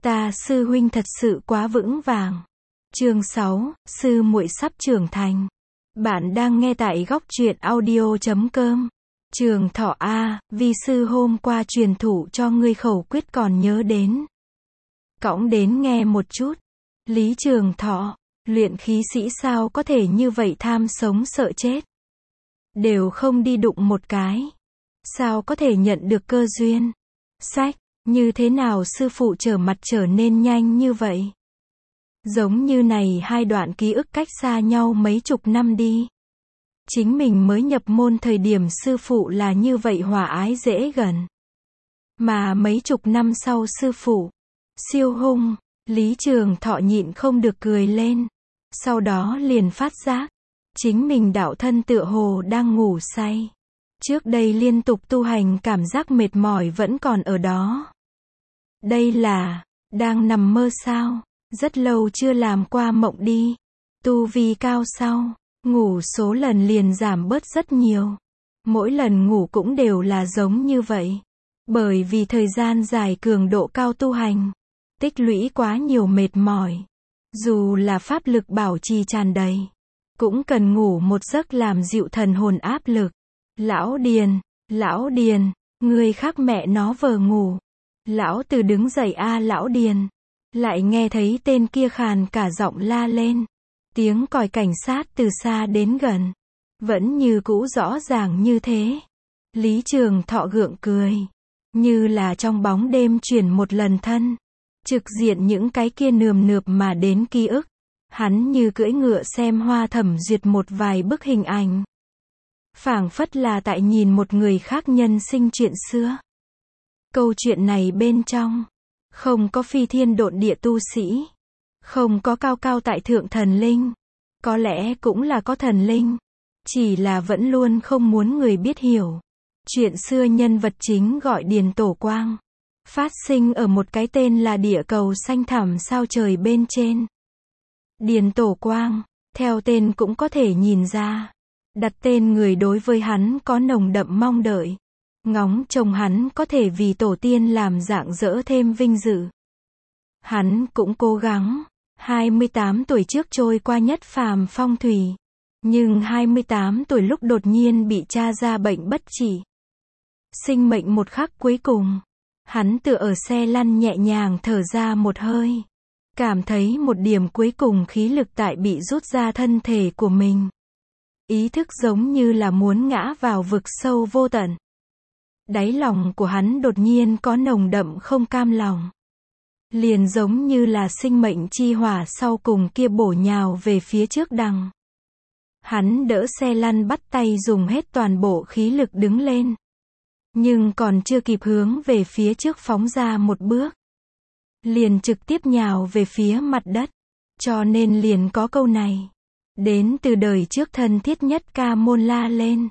Ta sư huynh thật sự quá vững vàng. Chương 6, sư muội sắp trưởng thành. Bạn đang nghe tại góc truyện audio.com. Trường Thọ A, vi sư hôm qua truyền thụ cho ngươi khẩu quyết còn nhớ đến. Cõng đến nghe một chút. Lý Trường Thọ, luyện khí sĩ sao có thể như vậy tham sống sợ chết. Đều không đi đụng một cái. Sao có thể nhận được cơ duyên. Sách, như thế nào sư phụ trở mặt trở nên nhanh như vậy? Giống như này hai đoạn ký ức cách xa nhau mấy chục năm đi. Chính mình mới nhập môn thời điểm sư phụ là như vậy hòa ái dễ gần. Mà mấy chục năm sau sư phụ, siêu hung, Lý Trường Thọ nhịn không được cười lên. Sau đó liền phát giác, chính mình đạo thân tựa hồ đang ngủ say. Trước đây liên tục tu hành cảm giác mệt mỏi vẫn còn ở đó. Đây là, đang nằm mơ sao? Rất lâu chưa làm qua mộng đi. Tu vi cao sau, ngủ số lần liền giảm bớt rất nhiều. Mỗi lần ngủ cũng đều là giống như vậy. Bởi vì thời gian dài cường độ cao tu hành, tích lũy quá nhiều mệt mỏi. Dù là pháp lực bảo trì tràn đầy, cũng cần ngủ một giấc làm dịu thần hồn áp lực. Lão Điền, người khác mẹ nó vờ ngủ. Lão Từ đứng dậy a Lão Điền. Lại nghe thấy tên kia khàn cả giọng la lên. Tiếng còi cảnh sát từ xa đến gần. Vẫn như cũ rõ ràng như thế. Lý Trường Thọ gượng cười. Như là trong bóng đêm chuyển một lần thân. Trực diện những cái kia nườm nượp mà đến ký ức. Hắn như cưỡi ngựa xem hoa thẩm duyệt một vài bức hình ảnh. Phảng phất là tại nhìn một người khác nhân sinh chuyện xưa. Câu chuyện này bên trong, không có phi thiên độn địa tu sĩ, không có cao cao tại thượng thần linh, có lẽ cũng là có thần linh, chỉ là vẫn luôn không muốn người biết hiểu. Chuyện xưa nhân vật chính gọi Điền Tổ Quang, phát sinh ở một cái tên là địa cầu xanh thẳm sao trời bên trên. Điền Tổ Quang, theo tên cũng có thể nhìn ra, đặt tên người đối với hắn có nồng đậm mong đợi. Ngóng trông hắn có thể vì tổ tiên làm rạng rỡ thêm vinh dự. Hắn cũng cố gắng. 28 tuổi trước trôi qua nhất phàm phong thủy. Nhưng 28 tuổi lúc đột nhiên bị tra ra bệnh bất trị. Sinh mệnh một khắc cuối cùng. Hắn tựa ở xe lăn nhẹ nhàng thở ra một hơi. Cảm thấy một điểm cuối cùng khí lực tại bị rút ra thân thể của mình. Ý thức giống như là muốn ngã vào vực sâu vô tận. Đáy lòng của hắn đột nhiên có nồng đậm không cam lòng. Liền giống như là sinh mệnh chi hỏa sau cùng kia bổ nhào về phía trước đằng. Hắn đỡ xe lăn bắt tay dùng hết toàn bộ khí lực đứng lên. Nhưng còn chưa kịp hướng về phía trước phóng ra một bước. Liền trực tiếp nhào về phía mặt đất. Cho nên liền có câu này. Đến từ đời trước thân thiết nhất ca môn la lên.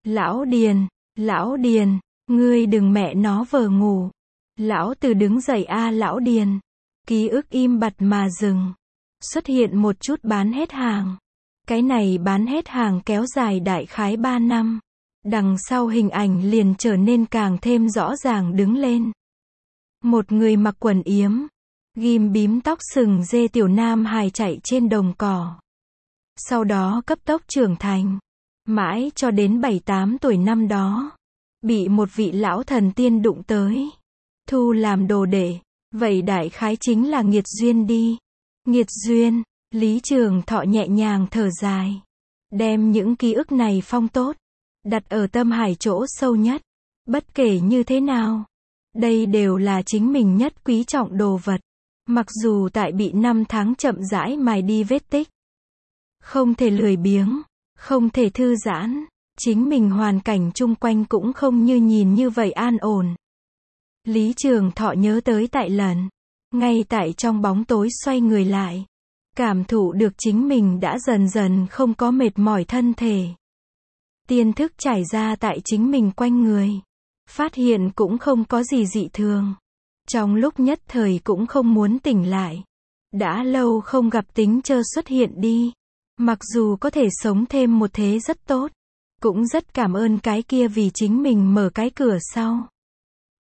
Lão Điền. Ngươi đừng mẹ nó vờ ngủ. Lão Từ đứng dậy a Lão Điền. Ký ức im bặt mà dừng. Xuất hiện một chút bán hết hàng. Cái này bán hết hàng kéo dài đại khái 3 năm. Đằng sau hình ảnh liền trở nên càng thêm rõ ràng đứng lên. Một người mặc quần yếm, ghim bím tóc sừng dê tiểu nam hài chạy trên đồng cỏ. Sau đó cấp tốc trưởng thành. Mãi cho đến 7-8 tuổi năm đó. Bị một vị lão thần tiên đụng tới. Thu làm đồ đệ. Vậy đại khái chính là nghiệt duyên đi. Nghiệt duyên. Lý Trường Thọ nhẹ nhàng thở dài. Đem những ký ức này phong tốt. Đặt ở tâm hải chỗ sâu nhất. Bất kể như thế nào. Đây đều là chính mình nhất quý trọng đồ vật. Mặc dù tại bị 5 tháng chậm rãi mài đi vết tích. Không thể lười biếng. Không thể thư giãn. Chính mình hoàn cảnh chung quanh cũng không như nhìn như vậy an ổn. Lý Trường Thọ nhớ tới tại lần. Ngay tại trong bóng tối xoay người lại. Cảm thụ được chính mình đã dần dần không có mệt mỏi thân thể. Tiên thức trải ra tại chính mình quanh người. Phát hiện cũng không có gì dị thường. Trong lúc nhất thời cũng không muốn tỉnh lại. Đã lâu không gặp tính chơ xuất hiện đi. Mặc dù có thể sống thêm một thế rất tốt. Cũng rất cảm ơn cái kia vì chính mình mở cái cửa sau.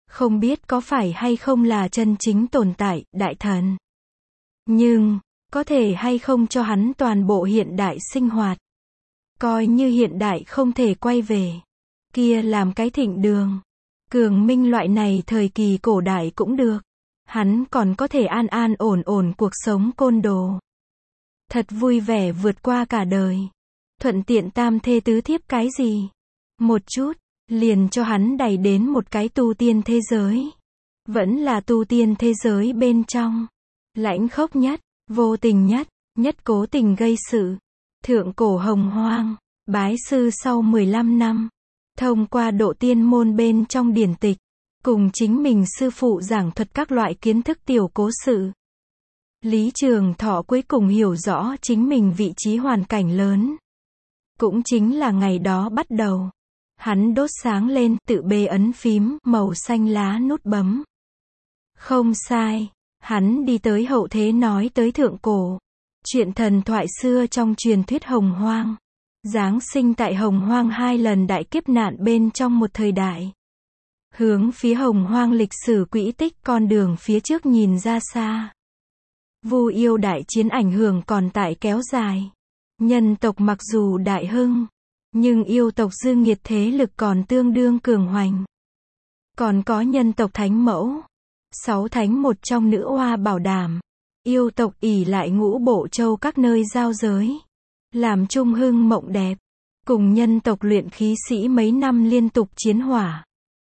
Không biết có phải hay không là chân chính tồn tại, đại thần. Nhưng, có thể hay không cho hắn toàn bộ hiện đại sinh hoạt. Coi như hiện đại không thể quay về. Kia làm cái thịnh đường. Cường minh loại này thời kỳ cổ đại cũng được. Hắn còn có thể an an ổn ổn cuộc sống côn đồ. Thật vui vẻ vượt qua cả đời. Thuận tiện tam thê tứ thiếp cái gì? Một chút, liền cho hắn đẩy đến một cái tu tiên thế giới. Vẫn là tu tiên thế giới bên trong. Lãnh khốc nhất, vô tình nhất, nhất cố tình gây sự. Thượng cổ hồng hoang, bái sư sau 15 năm. Thông qua độ tiên môn bên trong điển tịch. Cùng chính mình sư phụ giảng thuật các loại kiến thức tiểu cố sự. Lý Trường Thọ cuối cùng hiểu rõ chính mình vị trí hoàn cảnh lớn. Cũng chính là ngày đó bắt đầu. Hắn đốt sáng lên, tự bê ấn phím, màu xanh lá nút bấm. Không sai. Hắn đi tới hậu thế nói tới thượng cổ. Chuyện thần thoại xưa trong truyền thuyết hồng hoang. Giáng sinh tại hồng hoang 2 lần đại kiếp nạn bên trong một thời đại. Hướng phía hồng hoang lịch sử quỹ tích con đường phía trước nhìn ra xa. Vu yêu đại chiến ảnh hưởng còn tại kéo dài. Nhân tộc mặc dù đại hưng, nhưng yêu tộc dư nghiệt thế lực còn tương đương cường hoành. Còn có nhân tộc thánh mẫu. 6 thánh một trong nữ hoa bảo đảm. Yêu tộc ỷ lại Ngũ Bộ Châu các nơi giao giới. Làm trung hưng mộng đẹp. Cùng nhân tộc luyện khí sĩ mấy năm liên tục chiến hỏa.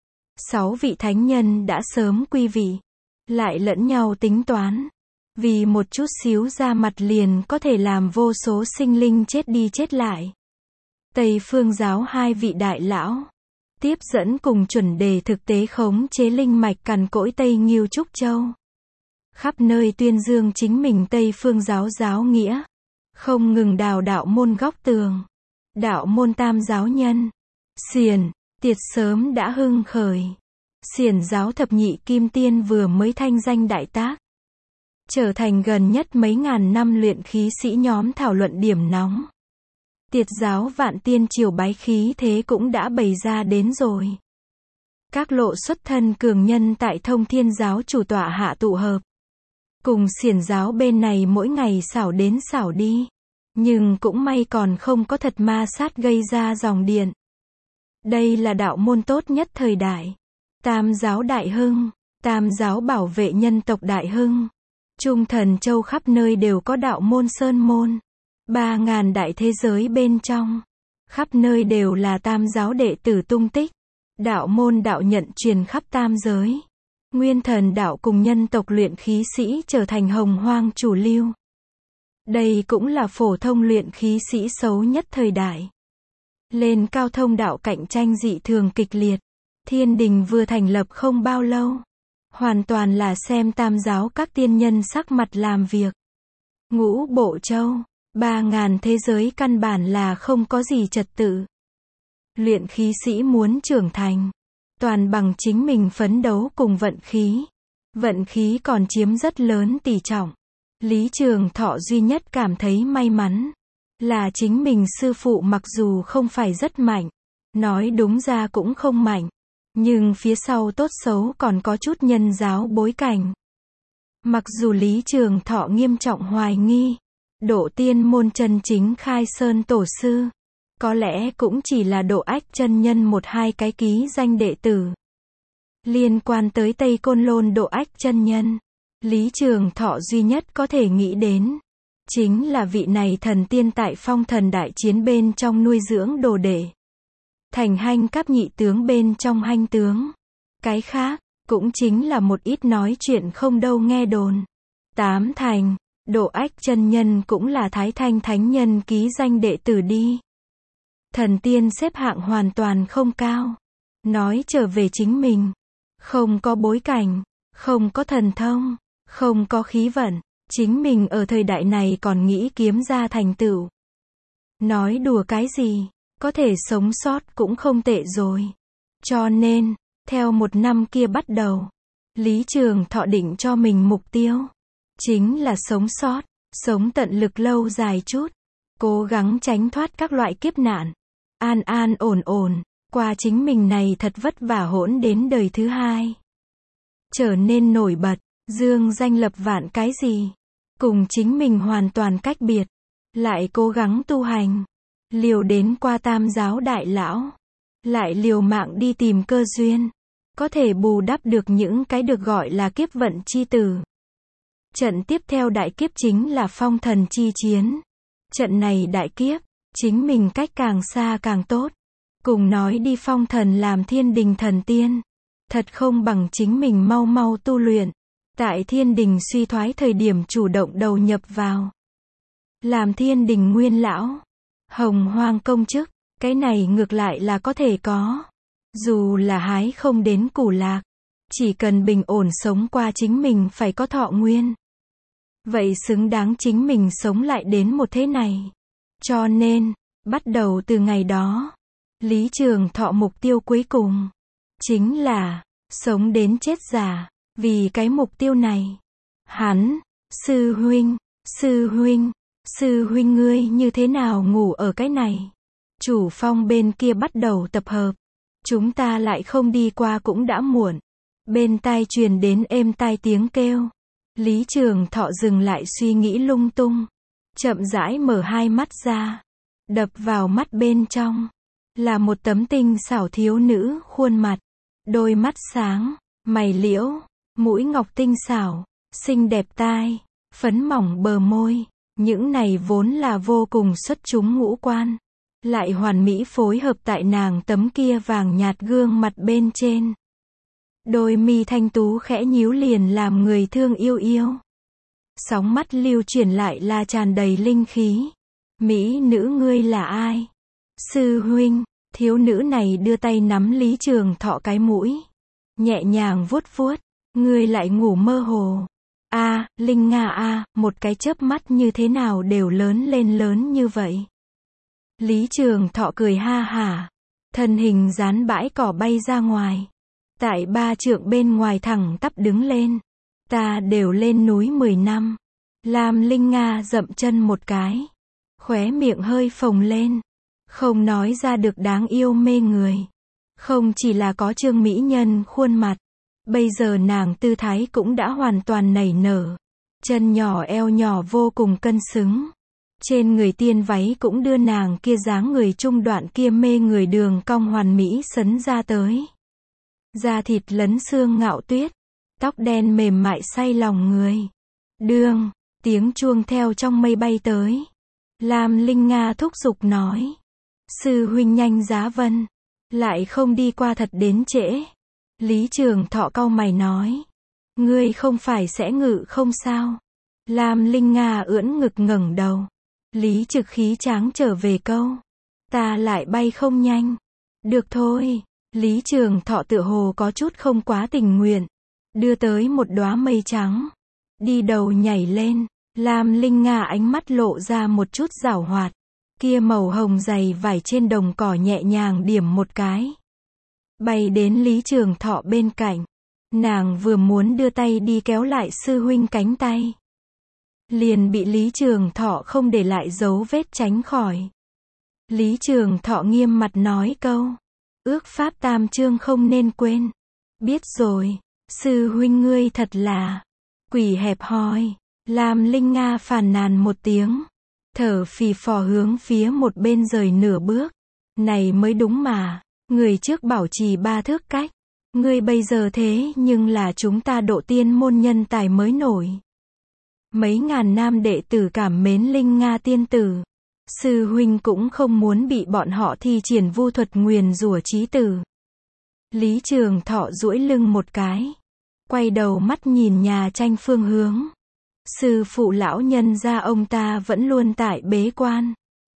6 vị thánh nhân đã sớm quy vị. Lại lẫn nhau tính toán. Vì một chút xíu ra mặt liền có thể làm vô số sinh linh chết đi chết lại. Tây Phương giáo 2 vị đại lão. Tiếp dẫn cùng chuẩn đề thực tế khống chế linh mạch cằn cỗi Tây Nghiêu Trúc Châu. Khắp nơi tuyên dương chính mình Tây Phương giáo giáo nghĩa. Không ngừng đào đạo môn góc tường. Đạo môn tam giáo nhân. Xiển, Tiệt sớm đã hưng khởi. Xiển giáo thập nhị kim tiên vừa mới thanh danh đại tác. Trở thành gần nhất mấy ngàn năm luyện khí sĩ nhóm thảo luận điểm nóng. Tiệt giáo vạn tiên triều bái khí thế cũng đã bày ra đến rồi. Các lộ xuất thân cường nhân tại Thông Thiên giáo chủ tọa hạ tụ hợp. Cùng Xiển giáo bên này mỗi ngày xảo đến xảo đi. Nhưng cũng may còn không có thật ma sát gây ra dòng điện. Đây là đạo môn tốt nhất thời đại. Tam giáo đại hưng. Tam giáo bảo vệ nhân tộc đại hưng. Trung Thần Châu khắp nơi đều có đạo môn sơn môn. 3.000 đại thế giới bên trong. Khắp nơi đều là tam giáo đệ tử tung tích. Đạo môn đạo nhận truyền khắp tam giới. Nguyên Thần đạo cùng nhân tộc luyện khí sĩ trở thành hồng hoang chủ lưu. Đây cũng là phổ thông luyện khí sĩ xấu nhất thời đại. Lên cao thông đạo cạnh tranh dị thường kịch liệt. Thiên đình vừa thành lập không bao lâu. Hoàn toàn là xem tam giáo các tiên nhân sắc mặt làm việc. Ngũ Bộ Châu, 3.000 thế giới căn bản là không có gì trật tự. Luyện khí sĩ muốn trưởng thành. Toàn bằng chính mình phấn đấu cùng vận khí. Vận khí còn chiếm rất lớn tỷ trọng. Lý Trường Thọ duy nhất cảm thấy may mắn. Là chính mình sư phụ mặc dù không phải rất mạnh. Nói đúng ra cũng không mạnh. Nhưng phía sau tốt xấu còn có chút nhân giáo bối cảnh. Mặc dù Lý Trường Thọ nghiêm trọng hoài nghi. Độ tiên môn chân chính khai sơn tổ sư. Có lẽ cũng chỉ là Độ Ách chân nhân 1-2 cái ký danh đệ tử. Liên quan tới Tây Côn Lôn Độ Ách chân nhân. Lý Trường Thọ duy nhất có thể nghĩ đến. Chính là vị này thần tiên tại phong thần đại chiến bên trong nuôi dưỡng đồ đệ. Thành Hanh Cáp nhị tướng bên trong Hanh tướng. Cái khác, cũng chính là một ít nói chuyện không đâu nghe đồn. Tám thành, Độ Ách chân nhân cũng là Thái Thanh thánh nhân ký danh đệ tử đi. Thần tiên xếp hạng hoàn toàn không cao. Nói trở về chính mình. Không có bối cảnh, không có thần thông, không có khí vận. Chính mình ở thời đại này còn nghĩ kiếm ra thành tựu. Nói đùa cái gì, có thể sống sót cũng không tệ rồi. Cho nên, theo một năm kia bắt đầu, Lý Trường Thọ định cho mình mục tiêu. Chính là sống sót, sống tận lực lâu dài chút. Cố gắng tránh thoát các loại kiếp nạn. An an ổn ổn, qua chính mình này thật vất vả hỗn đến đời thứ hai. trở nên nổi bật, dương danh lập vạn cái gì, cùng chính mình hoàn toàn cách biệt, lại cố gắng tu hành, liều đến qua tam giáo đại lão, lại liều mạng đi tìm cơ duyên, có thể bù đắp được những cái được gọi là kiếp vận chi tử. Trận tiếp theo đại kiếp chính là phong thần chi chiến. Trận này đại kiếp, chính mình cách càng xa càng tốt. Cùng nói đi phong thần làm thiên đình thần tiên. Thật không bằng chính mình mau mau tu luyện. Tại thiên đình suy thoái thời điểm chủ động đầu nhập vào. Làm thiên đình nguyên lão. Hồng hoang công chức, cái này ngược lại là có thể có. Dù là hái không đến củ lạc. Chỉ cần bình ổn sống qua chính mình phải có thọ nguyên. Vậy xứng đáng chính mình sống lại đến một thế này. Cho nên, bắt đầu từ ngày đó, Lý Trường Thọ mục tiêu cuối cùng, chính là, sống đến chết già. Vì cái mục tiêu này, hắn, sư huynh ngươi như thế nào ngủ ở cái này? Chủ phong bên kia bắt đầu tập hợp. Chúng ta lại không đi qua cũng đã muộn. Bên tai truyền đến êm tai tiếng kêu. Lý Trường Thọ dừng lại suy nghĩ lung tung. Chậm rãi mở hai mắt ra. Đập vào mắt bên trong. Là một tấm tinh xảo thiếu nữ khuôn mặt. Đôi mắt sáng, mày liễu, mũi ngọc tinh xảo, xinh đẹp tai, phấn mỏng bờ môi. Những này vốn là vô cùng xuất chúng ngũ quan. Lại hoàn mỹ phối hợp tại nàng tấm kia vàng nhạt gương mặt bên trên. Đôi mi thanh tú khẽ nhíu liền làm người thương yêu yêu. Sóng mắt lưu chuyển lại là tràn đầy linh khí. Mỹ nữ ngươi là ai? Sư huynh, thiếu nữ này đưa tay nắm Lý Trường Thọ cái mũi. Nhẹ nhàng vuốt vuốt, ngươi lại ngủ mơ hồ. Linh Nga một cái chớp mắt như thế nào đều lớn lên lớn như vậy. Lý Trường Thọ cười ha hả. Thân hình dán bãi cỏ bay ra ngoài. Tại 3 trượng bên ngoài thẳng tắp đứng lên. Ta đều lên núi 10 năm. Lam Linh Nga dậm chân một cái. Khóe miệng hơi phồng lên. Không nói ra được đáng yêu mê người. Không chỉ là có trương mỹ nhân khuôn mặt. Bây giờ nàng tư thái cũng đã hoàn toàn nảy nở. Chân nhỏ eo nhỏ vô cùng cân xứng. Trên người tiên váy cũng đưa nàng kia dáng người trung đoạn kia mê người đường cong hoàn mỹ sấn ra tới. Da thịt lấn xương ngạo tuyết. Tóc đen mềm mại say lòng người. Đương, tiếng chuông theo trong mây bay tới. Lam Linh Nga thúc giục nói. Sư huynh nhanh giá vân. Lại không đi qua thật đến trễ. Lý Trường Thọ cau mày nói. Ngươi không phải sẽ ngự không sao? Lam Linh Nga ưỡn ngực ngẩng đầu. Lý Trực khí tráng trở về câu. Ta lại bay không nhanh. Được thôi. Lý Trường Thọ tựa hồ có chút không quá tình nguyện. Đưa tới một đóa mây trắng. Đi đầu nhảy lên. Lam Linh Nga ánh mắt lộ ra một chút giảo hoạt. Kia màu hồng dày vải trên đồng cỏ nhẹ nhàng điểm một cái. Bay đến Lý Trường Thọ bên cạnh. Nàng vừa muốn đưa tay đi kéo lại sư huynh cánh tay. Liền bị Lý Trường Thọ không để lại dấu vết tránh khỏi. Lý Trường Thọ nghiêm mặt nói câu. Ước pháp tam chương không nên quên. Biết rồi, sư huynh ngươi thật là quỷ hẹp hòi. Lam Linh Nga phàn nàn một tiếng. Thở phì phò hướng phía một bên rời nửa bước. Này mới đúng mà. Người trước bảo trì 3 thước cách. Ngươi bây giờ thế nhưng là chúng ta độ tiên môn nhân tài mới nổi. Mấy ngàn nam đệ tử cảm mến Linh Nga tiên tử. Sư huynh cũng không muốn bị bọn họ thi triển vu thuật nguyền rủa chí tử. Lý Trường Thọ duỗi lưng một cái. Quay đầu mắt nhìn nhà tranh phương hướng. Sư phụ lão nhân gia ông ta vẫn luôn tại bế quan.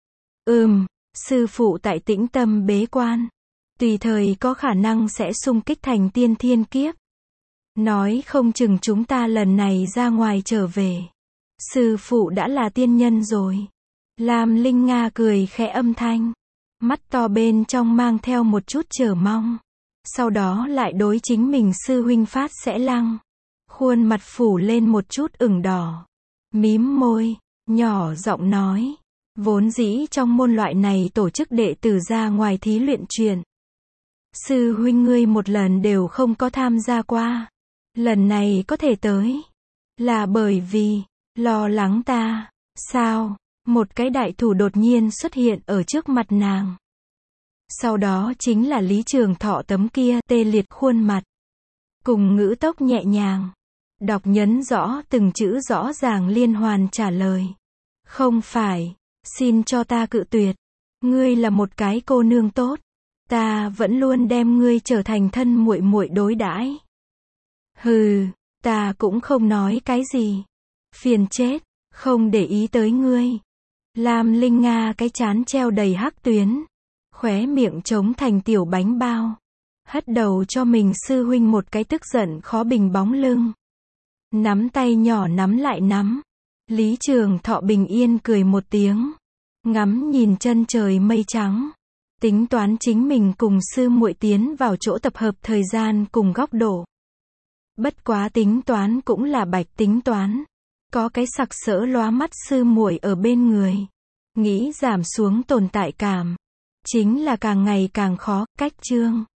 Sư phụ tại tĩnh tâm bế quan. Tùy thời có khả năng sẽ xung kích thành tiên thiên kiếp. Nói không chừng chúng ta lần này ra ngoài trở về. Sư phụ đã là tiên nhân rồi. Lam Linh Nga cười khẽ âm thanh. Mắt to bên trong mang theo một chút chờ mong. Sau đó lại đối chính mình sư huynh phát sẽ lăng. Khuôn mặt phủ lên một chút ửng đỏ. Mím môi, nhỏ giọng nói. Vốn dĩ trong môn loại này tổ chức đệ tử ra ngoài thí luyện chuyện. Sư huynh ngươi một lần đều không có tham gia qua. Lần này có thể tới, là bởi vì, lo lắng ta, sao? Một cái đại thủ đột nhiên xuất hiện ở trước mặt nàng. Sau đó chính là Lý Trường Thọ tấm kia, tê liệt khuôn mặt. Cùng ngữ tốc nhẹ nhàng. Đọc nhấn rõ từng chữ rõ ràng liên hoàn trả lời. Không phải, xin cho ta cự tuyệt. Ngươi là một cái cô nương tốt. Ta vẫn luôn đem ngươi trở thành thân muội muội đối đãi. Hừ, ta cũng không nói cái gì. Phiền chết, không để ý tới ngươi. Lam Linh Nga cái trán treo đầy hắc tuyến. Khóe miệng trống thành tiểu bánh bao. Hất đầu cho mình sư huynh một cái tức giận khó bình bóng lưng. Nắm tay nhỏ nắm lại nắm. Lý Trường Thọ bình yên cười một tiếng. Ngắm nhìn chân trời mây trắng. Tính toán chính mình cùng sư muội tiến vào chỗ tập hợp thời gian cùng góc độ. Bất quá tính toán cũng là bạch tính toán. Có cái sặc sỡ lóa mắt sư muội ở bên người. Nghĩ giảm xuống tồn tại cảm. Chính là càng ngày càng khó, cách chương.